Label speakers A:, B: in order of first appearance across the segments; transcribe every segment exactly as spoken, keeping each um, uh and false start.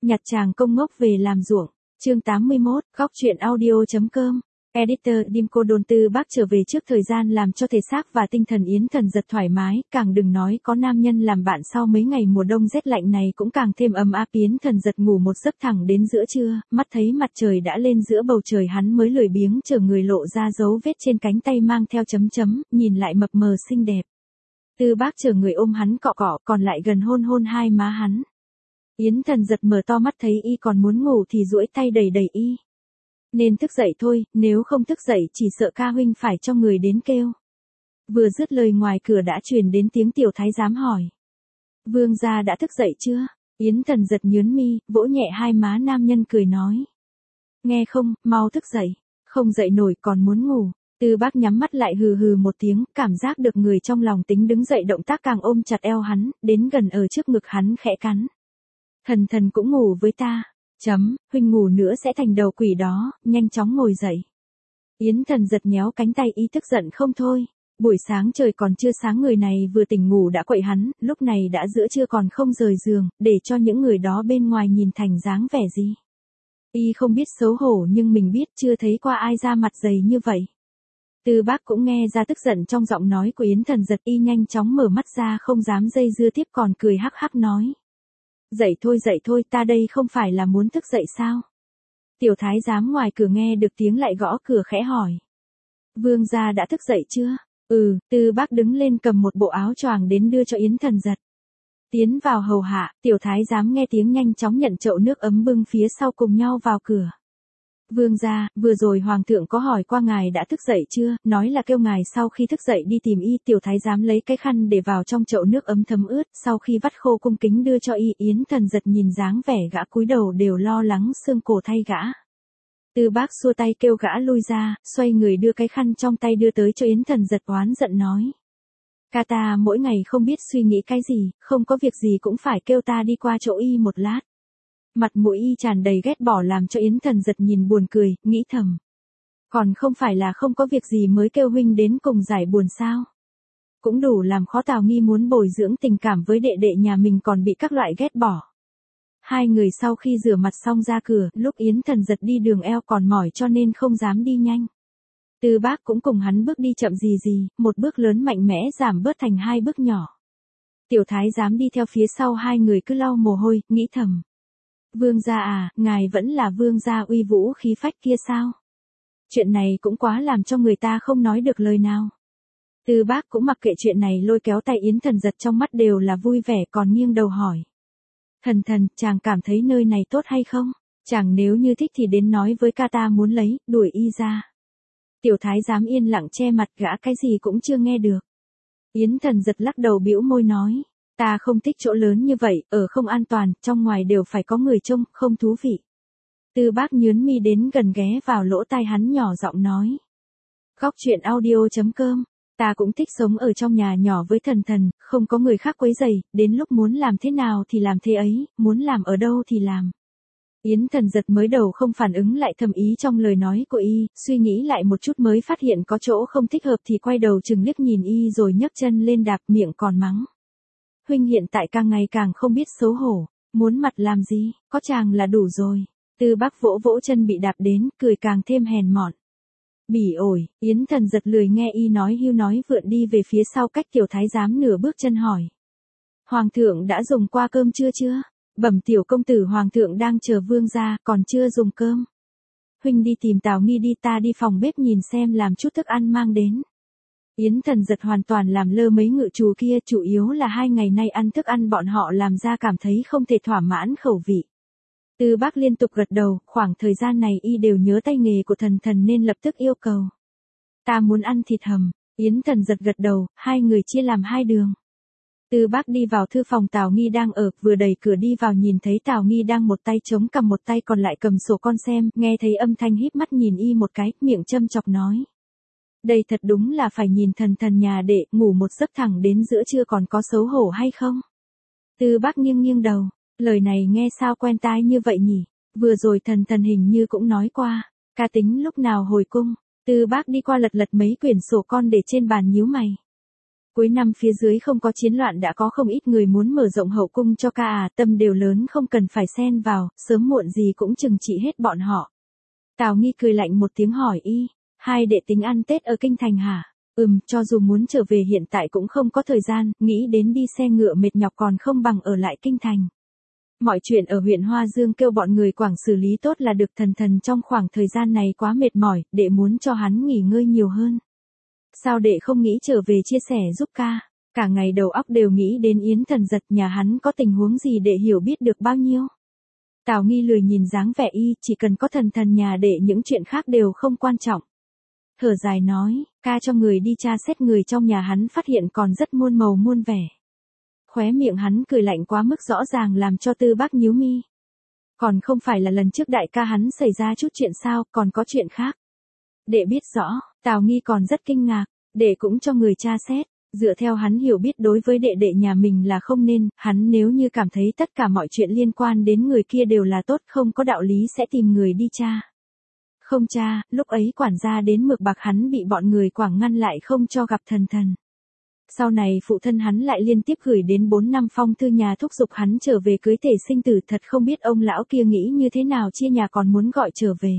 A: Nhặt chàng công ngốc về làm ruộng. Chương tám mươi mốt, góc truyện audio.com. Editor Dimco Đồn Tư Bác trở về trước thời gian làm cho thể xác và tinh thần Yến Thần Giật thoải mái, càng đừng nói có nam nhân làm bạn sau mấy ngày mùa đông rét lạnh này cũng càng thêm ấm áp. Yến Thần Giật ngủ một giấc thẳng đến giữa trưa, mắt thấy mặt trời đã lên giữa bầu trời hắn mới lười biếng chờ người lộ ra dấu vết trên cánh tay mang theo chấm chấm, nhìn lại mập mờ xinh đẹp. Tư Bác chờ người ôm hắn cọ cọ, còn lại gần hôn hôn hai má hắn. Yến Thần Giật mở to mắt thấy y còn muốn ngủ thì duỗi tay đẩy đẩy y. Nên thức dậy thôi, nếu không thức dậy chỉ sợ ca huynh phải cho người đến kêu. Vừa dứt lời ngoài cửa đã truyền đến tiếng tiểu thái giám hỏi. Vương gia đã thức dậy chưa? Yến Thần Giật nhướng mi, vỗ nhẹ hai má nam nhân cười nói. Nghe không, mau thức dậy, không dậy nổi còn muốn ngủ. Tư Bác nhắm mắt lại hừ hừ một tiếng, cảm giác được người trong lòng tính đứng dậy, động tác càng ôm chặt eo hắn, đến gần ở trước ngực hắn khẽ cắn. Thần thần cũng ngủ với ta. Chấm, huynh ngủ nữa sẽ thành đầu quỷ đó, nhanh chóng ngồi dậy. Yến Thần Giật nhéo cánh tay y tức giận không thôi. Buổi sáng trời còn chưa sáng người này vừa tỉnh ngủ đã quậy hắn, lúc này đã giữa trưa còn không rời giường, để cho những người đó bên ngoài nhìn thành dáng vẻ gì. Y không biết xấu hổ nhưng mình biết chưa thấy qua ai ra mặt dày như vậy. Tư Bác cũng nghe ra tức giận trong giọng nói của Yến Thần Giật, y nhanh chóng mở mắt ra không dám dây dưa tiếp còn cười hắc hắc nói. Dậy thôi dậy thôi, ta đây không phải là muốn thức dậy sao? Tiểu thái giám ngoài cửa nghe được tiếng lại gõ cửa khẽ hỏi. Vương gia đã thức dậy chưa? Ừ, Tư Bác đứng lên cầm một bộ áo choàng đến đưa cho Yến Thần Giật. Tiến vào hầu hạ, tiểu thái giám nghe tiếng nhanh chóng nhận chậu nước ấm bưng phía sau cùng nhau vào cửa. Vương gia, vừa rồi hoàng thượng có hỏi qua ngài đã thức dậy chưa, nói là kêu ngài sau khi thức dậy đi tìm y. Tiểu thái giám lấy cái khăn để vào trong chậu nước ấm thấm ướt, sau khi vắt khô cung kính đưa cho y. Yến Thần Giật nhìn dáng vẻ gã cúi đầu đều lo lắng xương cổ thay gã. Tư Bác xua tay kêu gã lui ra, xoay người đưa cái khăn trong tay đưa tới cho Yến Thần Giật oán giận nói. Ca ta mỗi ngày không biết suy nghĩ cái gì, không có việc gì cũng phải kêu ta đi qua chỗ y một lát. Mặt mũi y tràn đầy ghét bỏ làm cho Yến Thần Giật nhìn buồn cười, nghĩ thầm. Còn không phải là không có việc gì mới kêu huynh đến cùng giải buồn sao? Cũng đủ làm khó Tào Nghi muốn bồi dưỡng tình cảm với đệ đệ nhà mình còn bị các loại ghét bỏ. Hai người sau khi rửa mặt xong ra cửa, lúc Yến Thần Giật đi đường eo còn mỏi cho nên không dám đi nhanh. Tư Bác cũng cùng hắn bước đi chậm gì gì, một bước lớn mạnh mẽ giảm bớt thành hai bước nhỏ. Tiểu thái giám đi theo phía sau hai người cứ lau mồ hôi, nghĩ thầm. Vương gia à, ngài vẫn là vương gia uy vũ khí phách kia sao? Chuyện này cũng quá làm cho người ta không nói được lời nào. Tư Bác cũng mặc kệ chuyện này lôi kéo tay Yến Thần Giật, trong mắt đều là vui vẻ còn nghiêng đầu hỏi. Thần thần, chàng cảm thấy nơi này tốt hay không? Chàng nếu như thích thì đến nói với ca ta muốn lấy, đuổi y ra. Tiểu thái giám yên lặng che mặt, gã cái gì cũng chưa nghe được. Yến Thần Giật lắc đầu bĩu môi nói. Ta không thích chỗ lớn như vậy, ở không an toàn, trong ngoài đều phải có người trông, không thú vị. Tư Bác nhướng mi đến gần ghé vào lỗ tai hắn nhỏ giọng nói. Góc truyện audio.com. Ta cũng thích sống ở trong nhà nhỏ với thần thần, không có người khác quấy rầy, đến lúc muốn làm thế nào thì làm thế ấy, muốn làm ở đâu thì làm. Yến Thần Giật mới đầu không phản ứng lại thầm ý trong lời nói của y, suy nghĩ lại một chút mới phát hiện có chỗ không thích hợp thì quay đầu chừng liếc nhìn y rồi nhấc chân lên đạp, miệng còn mắng. Huynh hiện tại càng ngày càng không biết xấu hổ, muốn mặt làm gì, có chàng là đủ rồi. Tư Bác vỗ vỗ chân bị đạp đến, cười càng thêm hèn mọn. Bỉ ổi, Yến Thần Giật lười nghe y nói hưu nói vượn đi về phía sau cách tiểu thái giám nửa bước chân hỏi. Hoàng thượng đã dùng qua cơm chưa chưa? Bẩm tiểu công tử, hoàng thượng đang chờ vương gia, còn chưa dùng cơm. Huynh đi tìm Tào Nghi đi, ta đi phòng bếp nhìn xem làm chút thức ăn mang đến. Yến Thần Giật hoàn toàn làm lơ mấy ngự trù kia, chủ yếu là hai ngày nay ăn thức ăn bọn họ làm ra cảm thấy không thể thỏa mãn khẩu vị. Tư Bác liên tục gật đầu, khoảng thời gian này y đều nhớ tay nghề của thần thần nên lập tức yêu cầu. Ta muốn ăn thịt hầm. Yến Thần Giật gật đầu, hai người chia làm hai đường. Tư Bác đi vào thư phòng Tào Nghi đang ở, vừa đẩy cửa đi vào nhìn thấy Tào Nghi đang một tay chống cầm một tay còn lại cầm sổ con xem, nghe thấy âm thanh híp mắt nhìn y một cái, miệng châm chọc nói. Đây thật đúng là phải nhìn thần thần nhà đệ, ngủ một giấc thẳng đến giữa trưa còn có xấu hổ hay không? Tư Bác nghiêng nghiêng đầu, lời này nghe sao quen tai như vậy nhỉ? Vừa rồi thần thần hình như cũng nói qua, ca tính lúc nào hồi cung. Tư Bác đi qua lật lật mấy quyển sổ con để trên bàn nhíu mày. Cuối năm phía dưới không có chiến loạn đã có không ít người muốn mở rộng hậu cung cho ca à, tâm đều lớn không cần phải xen vào, sớm muộn gì cũng trừng trị hết bọn họ. Tào Nghi cười lạnh một tiếng hỏi y, hai đệ tính ăn Tết ở kinh thành hả? Ừm, cho dù muốn trở về hiện tại cũng không có thời gian, nghĩ đến đi xe ngựa mệt nhọc còn không bằng ở lại kinh thành. Mọi chuyện ở huyện Hoa Dương kêu bọn người Quảng xử lý tốt là được, Thần Thần trong khoảng thời gian này quá mệt mỏi, đệ muốn cho hắn nghỉ ngơi nhiều hơn. Sao đệ không nghĩ trở về chia sẻ giúp ca? Cả ngày đầu óc đều nghĩ đến Yến Thần Giật, nhà hắn có tình huống gì đệ hiểu biết được bao nhiêu. Tào Nghi lười nhìn dáng vẻ y, chỉ cần có Thần Thần nhà đệ những chuyện khác đều không quan trọng. Thở dài nói, ca cho người đi tra xét người trong nhà hắn phát hiện còn rất muôn màu muôn vẻ. Khóe miệng hắn cười lạnh quá mức rõ ràng làm cho Tư Bác nhíu mi. Còn không phải là lần trước đại ca hắn xảy ra chút chuyện sao, còn có chuyện khác. Đệ biết rõ, Tào Nghi còn rất kinh ngạc, đệ cũng cho người tra xét, dựa theo hắn hiểu biết đối với đệ đệ nhà mình là không nên, hắn nếu như cảm thấy tất cả mọi chuyện liên quan đến người kia đều là tốt không có đạo lý sẽ tìm người đi tra. Không tra, lúc ấy quản gia đến Mược Bạc hắn bị bọn người Quảng ngăn lại không cho gặp Thần Thần. Sau này phụ thân hắn lại liên tiếp gửi đến bốn năm phong thư nhà thúc giục hắn trở về cưới thể sinh tử, thật không biết ông lão kia nghĩ như thế nào chia nhà còn muốn gọi trở về.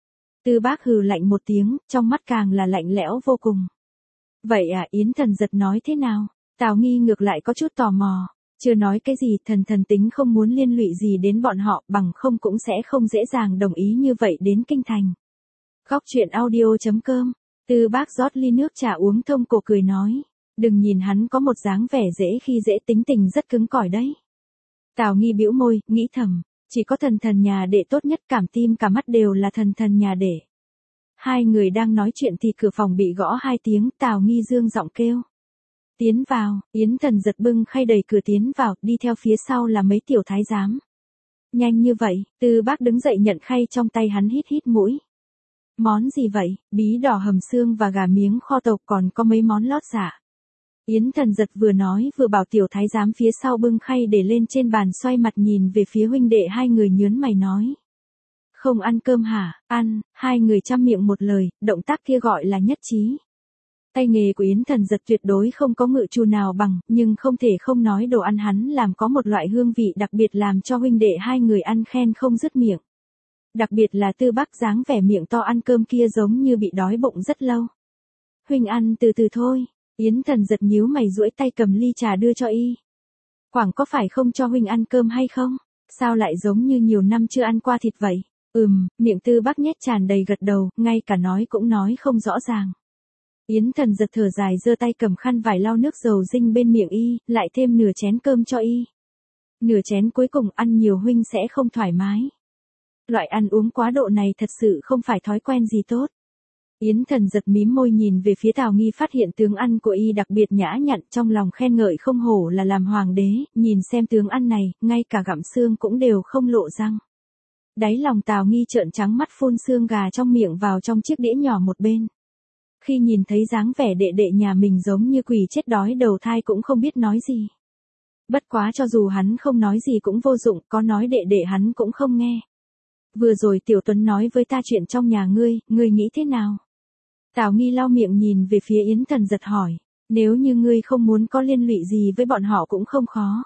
A: Tư Bác hừ lạnh một tiếng, trong mắt càng là lạnh lẽo vô cùng. Vậy à, Yến Thần Giật nói thế nào? Tào Nghi ngược lại có chút tò mò, chưa nói cái gì, Thần Thần tính không muốn liên lụy gì đến bọn họ, bằng không cũng sẽ không dễ dàng đồng ý như vậy đến kinh thành. Góc truyện audio chấm com, Tư Bác rót ly nước trà uống thông cổ cười nói, đừng nhìn hắn có một dáng vẻ dễ khi dễ, tính tình rất cứng cỏi đấy. Tào Nghi bĩu môi, nghĩ thầm, chỉ có Thần Thần nhà đệ tốt nhất, cảm tim cả mắt đều là Thần Thần nhà đệ. Hai người đang nói chuyện thì cửa phòng bị gõ hai tiếng, Tào Nghi dương giọng kêu. Tiến vào, Yến Thần Giật bưng khay đẩy cửa tiến vào, đi theo phía sau là mấy tiểu thái giám. Nhanh như vậy, Tư Bác đứng dậy nhận khay trong tay hắn, hít hít mũi. Món gì vậy? Bí đỏ hầm xương và gà miếng kho tộc, còn có mấy món lót dạ. Yến Thần Giật vừa nói vừa bảo tiểu thái giám phía sau bưng khay để lên trên bàn, xoay mặt nhìn về phía huynh đệ hai người nhớn mày nói. Không ăn cơm hả? Ăn, hai người chăm miệng một lời, động tác kia gọi là nhất trí. Tay nghề của Yến Thần Giật tuyệt đối không có ngự trù nào bằng, nhưng không thể không nói đồ ăn hắn làm có một loại hương vị đặc biệt làm cho huynh đệ hai người ăn khen không dứt miệng. Đặc biệt là Tư Bác dáng vẻ miệng to ăn cơm kia giống như bị đói bụng rất lâu. Huynh ăn từ từ thôi. Yến Thần Giật nhíu mày duỗi tay cầm ly trà đưa cho y. Quảng có phải không cho huynh ăn cơm hay không? Sao lại giống như nhiều năm chưa ăn qua thịt vậy? Ừm, miệng Tư Bác nhét tràn đầy gật đầu, ngay cả nói cũng nói không rõ ràng. Yến Thần Giật thở dài giơ tay cầm khăn vải lau nước dầu dinh bên miệng y, lại thêm nửa chén cơm cho y. Nửa chén cuối cùng ăn nhiều huynh sẽ không thoải mái. Loại ăn uống quá độ này thật sự không phải thói quen gì tốt. Yến Thần Giật mím môi nhìn về phía Tào Nghi, phát hiện tướng ăn của y đặc biệt nhã nhặn, trong lòng khen ngợi không hổ là làm hoàng đế, nhìn xem tướng ăn này, ngay cả gặm xương cũng đều không lộ răng. Đáy lòng Tào Nghi trợn trắng mắt, phun xương gà trong miệng vào trong chiếc đĩa nhỏ một bên. Khi nhìn thấy dáng vẻ đệ đệ nhà mình giống như quỷ chết đói đầu thai cũng không biết nói gì. Bất quá cho dù hắn không nói gì cũng vô dụng, có nói đệ đệ hắn cũng không nghe. Vừa rồi Tiểu Tuấn nói với ta chuyện trong nhà ngươi, ngươi nghĩ thế nào? Tào Nghi lau miệng nhìn về phía Yến Thần Giật hỏi, nếu như ngươi không muốn có liên lụy gì với bọn họ cũng không khó.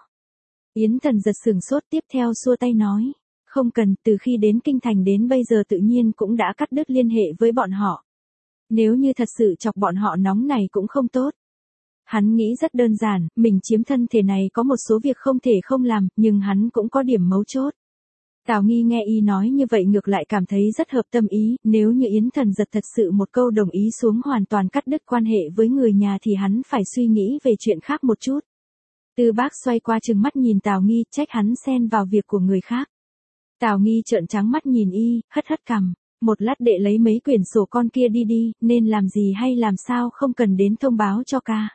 A: Yến Thần Giật sửng sốt, tiếp theo xua tay nói, không cần, từ khi đến kinh thành đến bây giờ tự nhiên cũng đã cắt đứt liên hệ với bọn họ. Nếu như thật sự chọc bọn họ nóng này cũng không tốt. Hắn nghĩ rất đơn giản, mình chiếm thân thể này có một số việc không thể không làm, nhưng hắn cũng có điểm mấu chốt. Tào Nghi nghe y nói như vậy ngược lại cảm thấy rất hợp tâm ý, nếu như Yến Thần Giật thật sự một câu đồng ý xuống hoàn toàn cắt đứt quan hệ với người nhà thì hắn phải suy nghĩ về chuyện khác một chút. Tư Bác xoay qua trừng mắt nhìn Tào Nghi, trách hắn xen vào việc của người khác. Tào Nghi trợn trắng mắt nhìn y, hất hất cằm, một lát đệ lấy mấy quyển sổ con kia đi đi, nên làm gì hay làm sao không cần đến thông báo cho ca.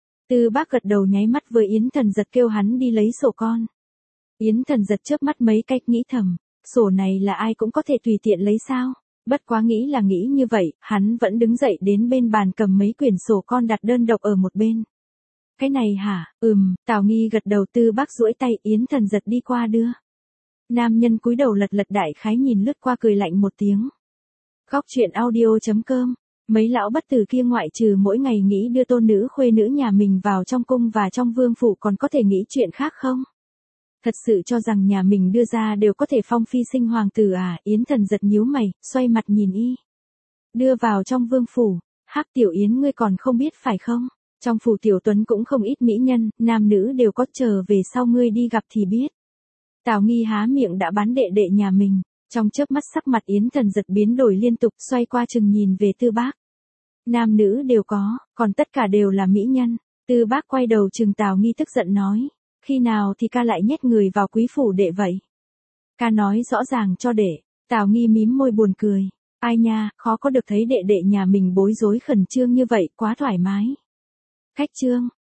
A: Tư Bác gật đầu nháy mắt với Yến Thần Giật kêu hắn đi lấy sổ con. Yến Thần Giật chớp mắt mấy cách nghĩ thầm, sổ này là ai cũng có thể tùy tiện lấy sao, bất quá nghĩ là nghĩ như vậy, hắn vẫn đứng dậy đến bên bàn cầm mấy quyển sổ con đặt đơn độc ở một bên. Cái này hả? Ừm, Tào Nghi gật đầu. Tư Bác duỗi tay, Yến Thần Giật đi qua đưa. Nam nhân cúi đầu lật lật đại khái nhìn lướt qua cười lạnh một tiếng. Góc truyện audio chấm com Mấy lão bất tử kia ngoại trừ mỗi ngày nghĩ đưa tôn nữ khuê nữ nhà mình vào trong cung và trong vương phủ còn có thể nghĩ chuyện khác không? Thật sự cho rằng nhà mình đưa ra đều có thể phong phi sinh hoàng tử à? Yến Thần giật nhíu mày, xoay mặt nhìn y. Đưa vào trong vương phủ, hắc Tiểu Yến ngươi còn không biết phải không? Trong phủ Tiểu Tuấn cũng không ít mỹ nhân, nam nữ đều có, chờ về sau ngươi đi gặp thì biết. Tào Nghi há miệng đã bán đệ đệ nhà mình, trong chớp mắt sắc mặt Yến Thần giật biến đổi liên tục, xoay qua chừng nhìn về Tư Bác. Nam nữ đều có, còn tất cả đều là mỹ nhân. Tư Bác quay đầu chừng Tào Nghi tức giận nói, khi nào thì ca lại nhét người vào quý phủ đệ vậy? Ca nói rõ ràng cho đệ. Tào Nghi mím môi buồn cười, ai nha, khó có được thấy đệ đệ nhà mình bối rối khẩn trương như vậy, quá thoải mái. Khách trương,